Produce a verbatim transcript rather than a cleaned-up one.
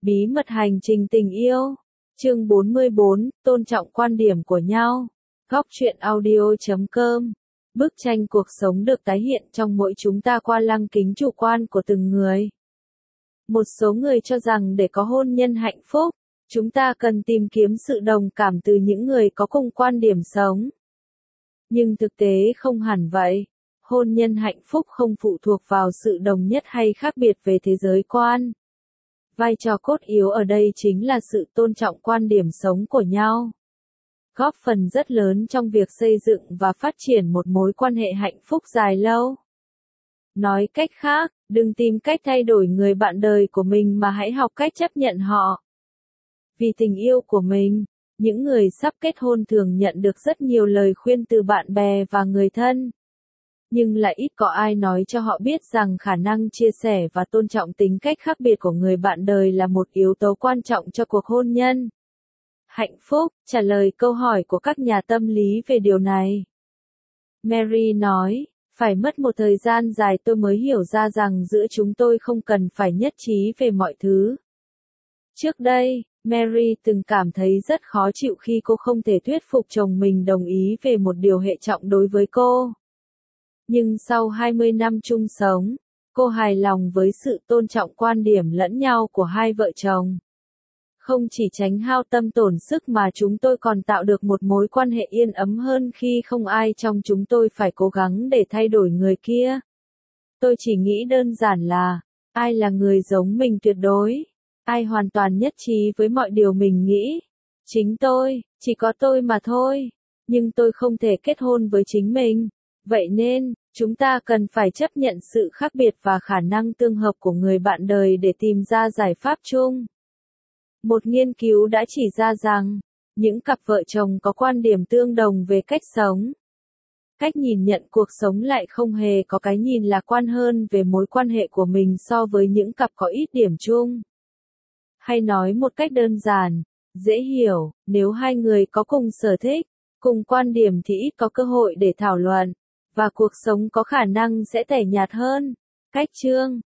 Bí mật hành trình tình yêu. Chương bốn mươi bốn, tôn trọng quan điểm của nhau. Góc truyện audio chấm com. Bức tranh cuộc sống được tái hiện trong mỗi chúng ta qua lăng kính chủ quan của từng người. Một số người cho rằng để có hôn nhân hạnh phúc, chúng ta cần tìm kiếm sự đồng cảm từ những người có cùng quan điểm sống. Nhưng thực tế không hẳn vậy. Hôn nhân hạnh phúc không phụ thuộc vào sự đồng nhất hay khác biệt về thế giới quan. Vai trò cốt yếu ở đây chính là sự tôn trọng quan điểm sống của nhau, góp phần rất lớn trong việc xây dựng và phát triển một mối quan hệ hạnh phúc dài lâu. Nói cách khác, đừng tìm cách thay đổi người bạn đời của mình mà hãy học cách chấp nhận họ. Vì tình yêu của mình, những người sắp kết hôn thường nhận được rất nhiều lời khuyên từ bạn bè và người thân. Nhưng lại ít có ai nói cho họ biết rằng khả năng chia sẻ và tôn trọng tính cách khác biệt của người bạn đời là một yếu tố quan trọng cho cuộc hôn nhân. Hạnh phúc, trả lời câu hỏi của các nhà tâm lý về điều này. Mary nói, phải mất một thời gian dài tôi mới hiểu ra rằng giữa chúng tôi không cần phải nhất trí về mọi thứ. Trước đây, Mary từng cảm thấy rất khó chịu khi cô không thể thuyết phục chồng mình đồng ý về một điều hệ trọng đối với cô. Nhưng sau hai mươi năm chung sống, cô hài lòng với sự tôn trọng quan điểm lẫn nhau của hai vợ chồng. Không chỉ tránh hao tâm tổn sức mà chúng tôi còn tạo được một mối quan hệ yên ấm hơn khi không ai trong chúng tôi phải cố gắng để thay đổi người kia. Tôi chỉ nghĩ đơn giản là, ai là người giống mình tuyệt đối? Ai hoàn toàn nhất trí với mọi điều mình nghĩ? Chính tôi, chỉ có tôi mà thôi. Nhưng tôi không thể kết hôn với chính mình. Vậy nên, chúng ta cần phải chấp nhận sự khác biệt và khả năng tương hợp của người bạn đời để tìm ra giải pháp chung. Một nghiên cứu đã chỉ ra rằng, những cặp vợ chồng có quan điểm tương đồng về cách sống, cách nhìn nhận cuộc sống lại không hề có cái nhìn lạc quan hơn về mối quan hệ của mình so với những cặp có ít điểm chung. Hay nói một cách đơn giản, dễ hiểu, nếu hai người có cùng sở thích, cùng quan điểm thì ít có cơ hội để thảo luận, và cuộc sống có khả năng sẽ tẻ nhạt hơn. Cách chương